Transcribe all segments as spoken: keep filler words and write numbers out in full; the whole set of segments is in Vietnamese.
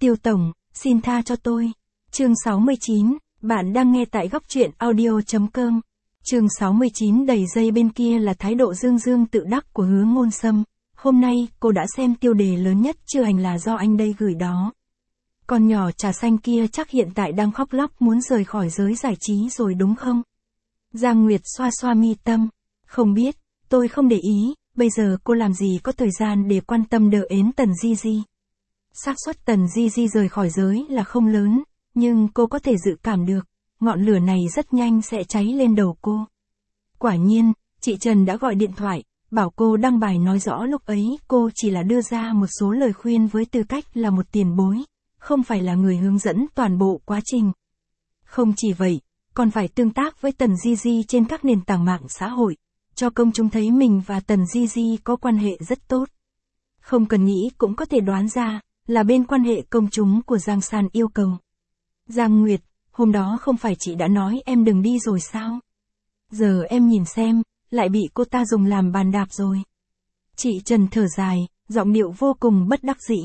Tiêu Tổng, xin tha cho tôi. Chương sáu mươi chín, bạn đang nghe tại góc truyện audio.com. Chương sáu mươi chín đầy dây bên kia là thái độ dương dương tự đắc của Hứa Ngôn Sâm. Hôm nay, cô đã xem tiêu đề lớn nhất chưa hành là do anh đây gửi đó. Con nhỏ trà xanh kia chắc hiện tại đang khóc lóc muốn rời khỏi giới giải trí rồi đúng không? Giang Nguyệt xoa xoa mi tâm. Không biết, tôi không để ý, bây giờ cô làm gì có thời gian để quan tâm đờ ến Tần Di Di. Xác suất Tần Di Di rời khỏi giới là không lớn, nhưng cô có thể dự cảm được, ngọn lửa này rất nhanh sẽ cháy lên đầu cô. Quả nhiên, chị Trần đã gọi điện thoại, bảo cô đăng bài nói rõ lúc ấy cô chỉ là đưa ra một số lời khuyên với tư cách là một tiền bối, không phải là người hướng dẫn toàn bộ quá trình. Không chỉ vậy, còn phải tương tác với Tần Di Di trên các nền tảng mạng xã hội, cho công chúng thấy mình và Tần Di Di có quan hệ rất tốt. Không cần nghĩ cũng có thể đoán ra, là bên quan hệ công chúng của Giang San yêu cầu. Giang Nguyệt, hôm đó không phải chị đã nói em đừng đi rồi sao? Giờ em nhìn xem, lại bị cô ta dùng làm bàn đạp rồi. Chị Trần thở dài, giọng điệu vô cùng bất đắc dĩ.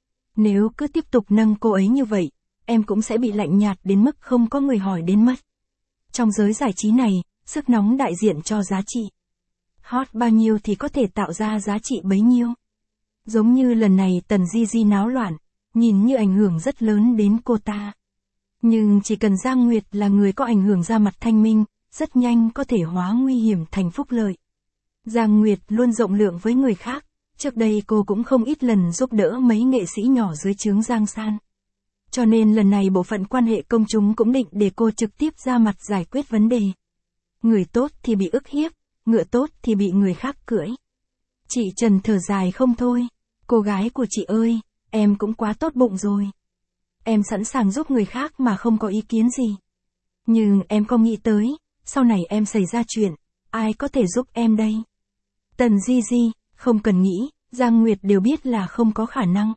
Nếu cứ tiếp tục nâng cô ấy như vậy, em cũng sẽ bị lạnh nhạt đến mức không có người hỏi đến mất. Trong giới giải trí này, sức nóng đại diện cho giá trị. Hot bao nhiêu thì có thể tạo ra giá trị bấy nhiêu. Giống như lần này Tần Di Di náo loạn, nhìn như ảnh hưởng rất lớn đến cô ta. Nhưng chỉ cần Giang Nguyệt là người có ảnh hưởng ra mặt thanh minh, rất nhanh có thể hóa nguy hiểm thành phúc lợi. Giang Nguyệt luôn rộng lượng với người khác, trước đây cô cũng không ít lần giúp đỡ mấy nghệ sĩ nhỏ dưới trướng Giang San. Cho nên lần này bộ phận quan hệ công chúng cũng định để cô trực tiếp ra mặt giải quyết vấn đề. Người tốt thì bị ức hiếp, ngựa tốt thì bị người khác cưỡi. Chị Trần thở dài không thôi. Cô gái của chị ơi, em cũng quá tốt bụng rồi. Em sẵn sàng giúp người khác mà không có ý kiến gì. Nhưng em không nghĩ tới, sau này em xảy ra chuyện, ai có thể giúp em đây? Tần Di Di, không cần nghĩ, Giang Nguyệt đều biết là không có khả năng.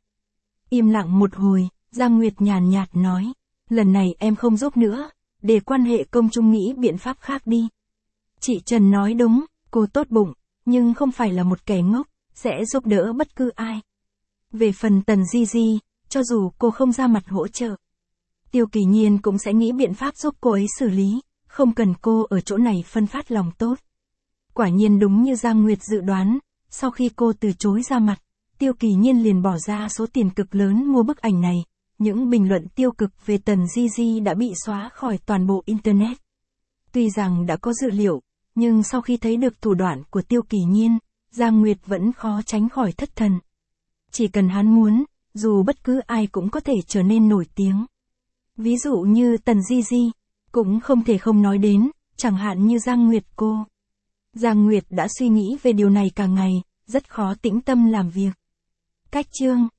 Im lặng một hồi, Giang Nguyệt nhàn nhạt nói, lần này em không giúp nữa, để quan hệ công chúng nghĩ biện pháp khác đi. Chị Trần nói đúng, cô tốt bụng, nhưng không phải là một kẻ ngốc, sẽ giúp đỡ bất cứ ai. Về phần Tần Di Di, cho dù cô không ra mặt hỗ trợ, Tiêu Kỳ Nhiên cũng sẽ nghĩ biện pháp giúp cô ấy xử lý, không cần cô ở chỗ này phân phát lòng tốt. Quả nhiên đúng như Giang Nguyệt dự đoán, sau khi cô từ chối ra mặt, Tiêu Kỳ Nhiên liền bỏ ra số tiền cực lớn mua bức ảnh này. Những bình luận tiêu cực về Tần Di Di đã bị xóa khỏi toàn bộ Internet. Tuy rằng đã có dự liệu, nhưng sau khi thấy được thủ đoạn của Tiêu Kỳ Nhiên, Giang Nguyệt vẫn khó tránh khỏi thất thần. Chỉ cần hắn muốn, dù bất cứ ai cũng có thể trở nên nổi tiếng. Ví dụ như Tần Di Di, cũng không thể không nói đến, chẳng hạn như Giang Nguyệt cô. Giang Nguyệt đã suy nghĩ về điều này cả ngày, rất khó tĩnh tâm làm việc. Cách chương